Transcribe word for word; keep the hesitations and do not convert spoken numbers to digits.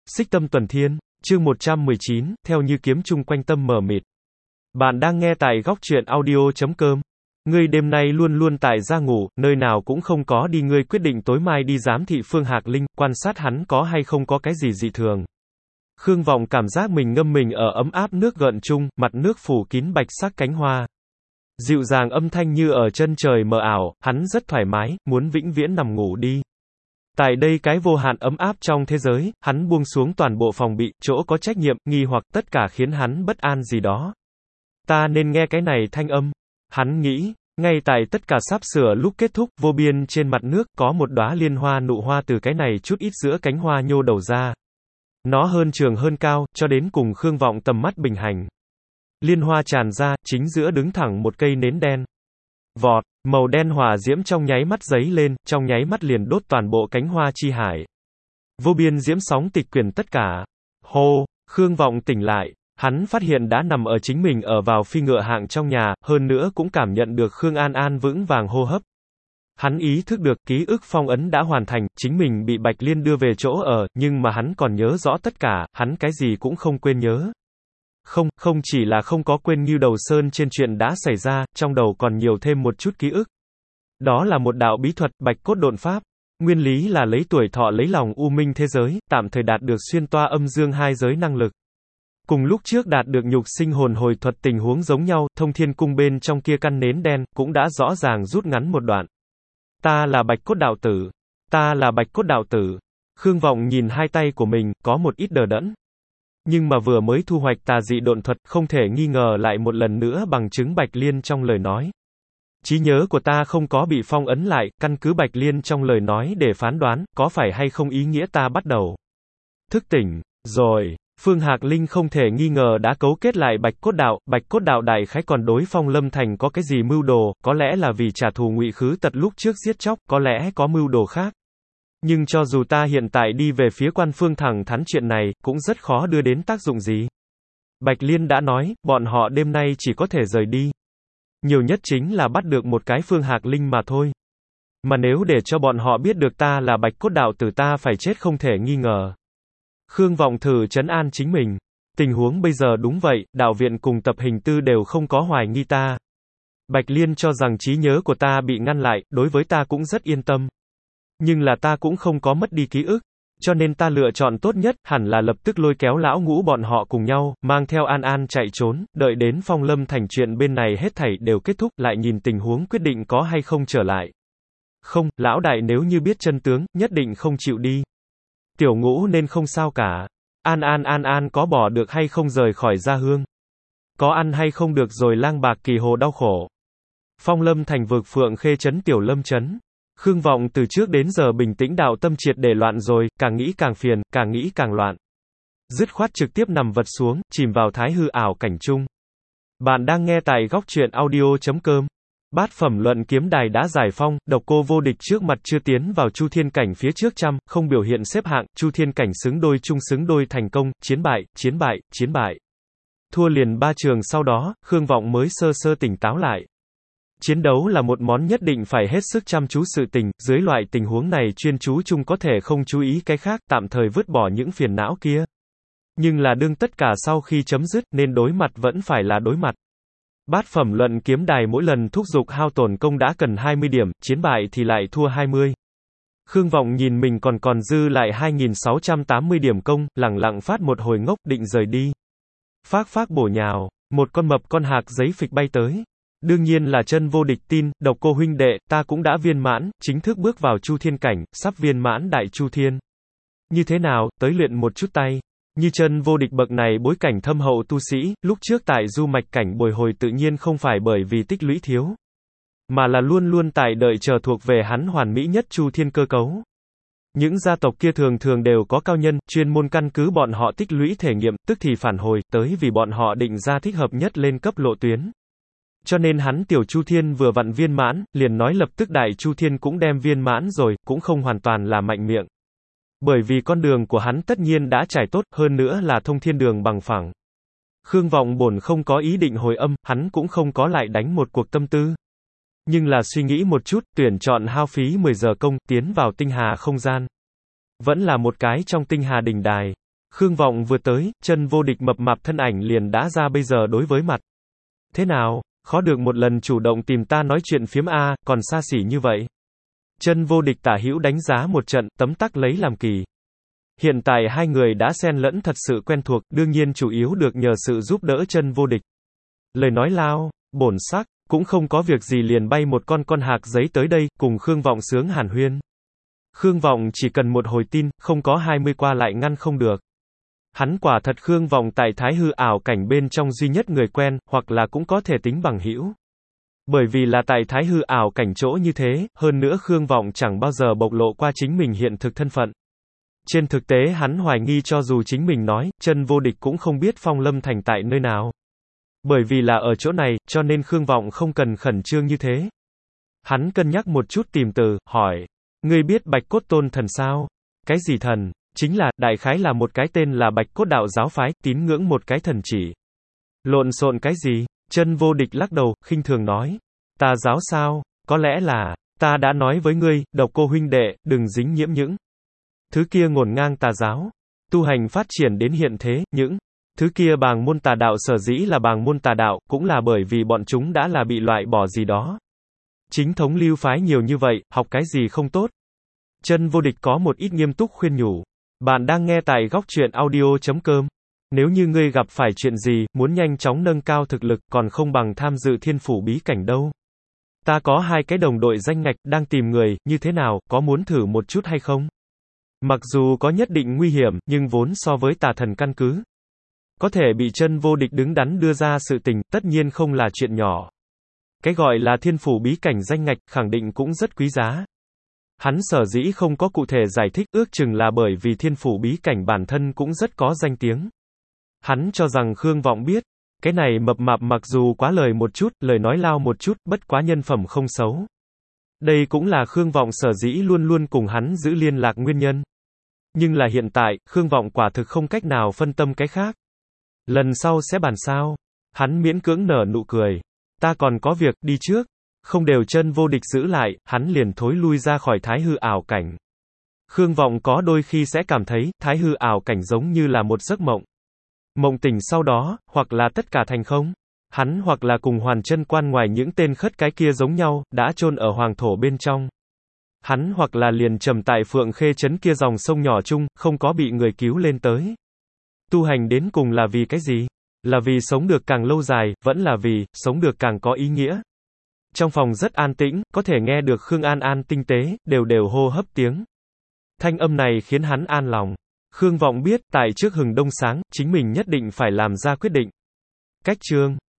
Xích Tâm Tuần Thiên, chương một trăm mười chín, theo như kiếm chung quanh tâm mờ mịt. Bạn đang nghe tại góc truyện audio chấm com. Ngươi đêm nay luôn luôn tại gia ngủ, nơi nào cũng không có đi, ngươi quyết định tối mai đi giám thị Phương Hạc Linh, quan sát hắn có hay không có cái gì dị thường. Khương Vọng cảm giác mình ngâm mình ở ấm áp nước gợn chung, mặt nước phủ kín bạch sắc cánh hoa. Dịu dàng âm thanh như ở chân trời mờ ảo, hắn rất thoải mái, muốn vĩnh viễn nằm ngủ đi. Tại đây cái vô hạn ấm áp trong thế giới, hắn buông xuống toàn bộ phòng bị, chỗ có trách nhiệm, nghi hoặc tất cả khiến hắn bất an gì đó. Ta nên nghe cái này thanh âm. Hắn nghĩ, ngay tại tất cả sắp sửa lúc kết thúc, vô biên trên mặt nước, có một đóa liên hoa nụ hoa từ cái này chút ít giữa cánh hoa nhô đầu ra. Nó hơn trường hơn cao, cho đến cùng Khương Vọng tầm mắt bình hành. Liên hoa tràn ra, chính giữa đứng thẳng một cây nến đen. Vọt, màu đen hỏa diễm trong nháy mắt giấy lên, trong nháy mắt liền đốt toàn bộ cánh hoa chi hải. Vô biên diễm sóng tịch quyển tất cả. Hô, Khương Vọng tỉnh lại, hắn phát hiện đã nằm ở chính mình ở vào phi ngựa hạng trong nhà, hơn nữa cũng cảm nhận được Khương An An vững vàng hô hấp. Hắn ý thức được ký ức phong ấn đã hoàn thành, chính mình bị Bạch Liên đưa về chỗ ở, nhưng mà hắn còn nhớ rõ tất cả, hắn cái gì cũng không quên nhớ. Không, không chỉ là không có quên Ngưu Đầu Sơn trên chuyện đã xảy ra, trong đầu còn nhiều thêm một chút ký ức. Đó là một đạo bí thuật, Bạch Cốt Độn Pháp. Nguyên lý là lấy tuổi thọ lấy lòng u minh thế giới, tạm thời đạt được xuyên toa âm dương hai giới năng lực. Cùng lúc trước đạt được nhục sinh hồn hồi thuật tình huống giống nhau, Thông Thiên Cung bên trong kia căn nến đen, cũng đã rõ ràng rút ngắn một đoạn. Ta là Bạch Cốt Đạo Tử. Ta là Bạch Cốt Đạo Tử. Khương Vọng nhìn hai tay của mình, có một ít đờ đẫn. Nhưng mà vừa mới thu hoạch tà dị độn thuật, không thể nghi ngờ lại một lần nữa bằng chứng Bạch Liên trong lời nói. Trí nhớ của ta không có bị phong ấn lại, căn cứ Bạch Liên trong lời nói để phán đoán, có phải hay không ý nghĩa ta bắt đầu thức tỉnh, rồi. Phương Hạc Linh không thể nghi ngờ đã cấu kết lại Bạch Cốt Đạo, Bạch Cốt Đạo đại khái còn đối Phong Lâm Thành có cái gì mưu đồ, có lẽ là vì trả thù Ngụy Khứ Tật lúc trước giết chóc, có lẽ có mưu đồ khác. Nhưng cho dù ta hiện tại đi về phía Quan Phương thẳng thắn chuyện này, cũng rất khó đưa đến tác dụng gì. Bạch Liên đã nói, bọn họ đêm nay chỉ có thể rời đi. Nhiều nhất chính là bắt được một cái Phương Hạc Linh mà thôi. Mà nếu để cho bọn họ biết được ta là Bạch Cốt Đạo Tử, ta phải chết không thể nghi ngờ. Khương Vọng thử trấn an chính mình. Tình huống bây giờ đúng vậy, đạo viện cùng tập hình tư đều không có hoài nghi ta. Bạch Liên cho rằng trí nhớ của ta bị ngăn lại, đối với ta cũng rất yên tâm. Nhưng là ta cũng không có mất đi ký ức, cho nên ta lựa chọn tốt nhất, hẳn là lập tức lôi kéo lão ngũ bọn họ cùng nhau, mang theo An An chạy trốn, đợi đến Phong Lâm Thành chuyện bên này hết thảy đều kết thúc, lại nhìn tình huống quyết định có hay không trở lại. Không, lão đại nếu như biết chân tướng, nhất định không chịu đi. Tiểu ngũ nên không sao cả. An An An An có bỏ được hay không rời khỏi gia hương? Có ăn hay không được rồi lang bạc kỳ hồ đau khổ? Phong Lâm Thành vực Phượng Khê trấn Tiểu Lâm trấn. Khương Vọng từ trước đến giờ bình tĩnh đạo tâm triệt để loạn rồi, càng nghĩ càng phiền, càng nghĩ càng loạn. Dứt khoát trực tiếp nằm vật xuống, chìm vào thái hư ảo cảnh chung. Bạn đang nghe tại góc truyện audio chấm com. Bát phẩm luận kiếm đài đã giải phong, độc cô vô địch trước mặt chưa tiến vào Chu Thiên cảnh phía trước trăm, không biểu hiện xếp hạng, Chu Thiên cảnh xứng đôi chung xứng đôi thành công, chiến bại, chiến bại, chiến bại. Thua liền ba trường sau đó, Khương Vọng mới sơ sơ tỉnh táo lại. Chiến đấu là một món nhất định phải hết sức chăm chú sự tình, dưới loại tình huống này chuyên chú chung có thể không chú ý cái khác, tạm thời vứt bỏ những phiền não kia. Nhưng là đương tất cả sau khi chấm dứt, nên đối mặt vẫn phải là đối mặt. Bát phẩm luận kiếm đài mỗi lần thúc giục hao tổn công đã cần hai mươi điểm, chiến bại thì lại thua hai mươi. Khương Vọng nhìn mình còn còn dư lại hai nghìn sáu trăm tám mươi điểm công, lẳng lặng phát một hồi ngốc, định rời đi. Phác phác bổ nhào, một con mập con hạc giấy phịch bay tới. Đương nhiên là chân vô địch tin, độc cô huynh đệ, ta cũng đã viên mãn, chính thức bước vào Chu Thiên cảnh, sắp viên mãn đại Chu Thiên. Như thế nào, tới luyện một chút tay. Như chân vô địch bậc này bối cảnh thâm hậu tu sĩ, lúc trước tại du mạch cảnh bồi hồi tự nhiên không phải bởi vì tích lũy thiếu, mà là luôn luôn tại đợi chờ thuộc về hắn hoàn mỹ nhất Chu Thiên cơ cấu. Những gia tộc kia thường thường đều có cao nhân, chuyên môn căn cứ bọn họ tích lũy thể nghiệm, tức thì phản hồi, tới vì bọn họ định ra thích hợp nhất lên cấp lộ tuyến. Cho nên hắn tiểu Chu Thiên vừa vặn viên mãn, liền nói lập tức đại Chu Thiên cũng đem viên mãn rồi, cũng không hoàn toàn là mạnh miệng. Bởi vì con đường của hắn tất nhiên đã trải tốt, hơn nữa là thông thiên đường bằng phẳng. Khương Vọng bổn không có ý định hồi âm, hắn cũng không có lại đánh một cuộc tâm tư. Nhưng là suy nghĩ một chút, tuyển chọn hao phí mười giờ công, tiến vào tinh hà không gian. Vẫn là một cái trong tinh hà đỉnh đài. Khương Vọng vừa tới, chân vô địch mập mạp thân ảnh liền đã ra bây giờ đối với mặt. Thế nào, khó được một lần chủ động tìm ta nói chuyện phiếm a, còn xa xỉ như vậy. Chân vô địch tả hữu đánh giá một trận, tấm tắc lấy làm kỳ. Hiện tại hai người đã xen lẫn thật sự quen thuộc, đương nhiên chủ yếu được nhờ sự giúp đỡ chân vô địch. Lời nói lao, bổn sắc, cũng không có việc gì liền bay một con con hạc giấy tới đây, cùng Khương Vọng sướng hàn huyên. Khương Vọng chỉ cần một hồi tin, không có hai mươi qua lại ngăn không được. Hắn quả thật Khương Vọng tại Thái Hư ảo cảnh bên trong duy nhất người quen, hoặc là cũng có thể tính bằng hữu. Bởi vì là tại Thái Hư ảo cảnh chỗ như thế, hơn nữa Khương Vọng chẳng bao giờ bộc lộ qua chính mình hiện thực thân phận. Trên thực tế hắn hoài nghi cho dù chính mình nói, chân vô địch cũng không biết Phong Lâm Thành tại nơi nào. Bởi vì là ở chỗ này, cho nên Khương Vọng không cần khẩn trương như thế. Hắn cân nhắc một chút tìm từ, hỏi. Ngươi biết Bạch Cốt Tôn thần sao? Cái gì thần? Chính là, đại khái là một cái tên là Bạch Cốt đạo giáo phái, tín ngưỡng một cái thần chỉ. Lộn xộn cái gì? Chân vô địch lắc đầu, khinh thường nói. Tà giáo sao? Có lẽ là, ta đã nói với ngươi, Độc Cô huynh đệ, đừng dính nhiễm những thứ kia ngổn ngang tà giáo. Tu hành phát triển đến hiện thế, những thứ kia bàng môn tà đạo sở dĩ là bàng môn tà đạo, cũng là bởi vì bọn chúng đã là bị loại bỏ gì đó. Chính thống lưu phái nhiều như vậy, học cái gì không tốt. Chân vô địch có một ít nghiêm túc khuyên nhủ. Bạn đang nghe tại góc truyện audio chấm com. Nếu như ngươi gặp phải chuyện gì, muốn nhanh chóng nâng cao thực lực, còn không bằng tham dự thiên phủ bí cảnh đâu. Ta có hai cái đồng đội danh ngạch, đang tìm người, như thế nào, có muốn thử một chút hay không? Mặc dù có nhất định nguy hiểm, nhưng vốn so với tà thần căn cứ. Có thể bị chân vô địch đứng đắn đưa ra sự tình, tất nhiên không là chuyện nhỏ. Cái gọi là thiên phủ bí cảnh danh ngạch, khẳng định cũng rất quý giá. Hắn sở dĩ không có cụ thể giải thích, ước chừng là bởi vì thiên phủ bí cảnh bản thân cũng rất có danh tiếng. Hắn cho rằng Khương Vọng biết, cái này mập mạp mặc dù quá lời một chút, lời nói lao một chút, bất quá nhân phẩm không xấu. Đây cũng là Khương Vọng sở dĩ luôn luôn cùng hắn giữ liên lạc nguyên nhân. Nhưng là hiện tại, Khương Vọng quả thực không cách nào phân tâm cái khác. Lần sau sẽ bàn sao. Hắn miễn cưỡng nở nụ cười. Ta còn có việc, đi trước. Không đều chân vô địch giữ lại, hắn liền thối lui ra khỏi Thái Hư ảo cảnh. Khương Vọng có đôi khi sẽ cảm thấy, Thái Hư ảo cảnh giống như là một giấc mộng. Mộng tỉnh sau đó, hoặc là tất cả thành không. Hắn hoặc là cùng Hoàn Chân Quan ngoài những tên khất cái kia giống nhau, đã chôn ở hoàng thổ bên trong. Hắn hoặc là liền trầm tại Phượng Khê trấn kia dòng sông nhỏ chung, không có bị người cứu lên tới. Tu hành đến cùng là vì cái gì? Là vì sống được càng lâu dài, vẫn là vì, sống được càng có ý nghĩa. Trong phòng rất an tĩnh, có thể nghe được Khương An An tinh tế, đều đều hô hấp tiếng. Thanh âm này khiến hắn an lòng. Khương Vọng biết, tại trước hừng đông sáng, chính mình nhất định phải làm ra quyết định. Cách chương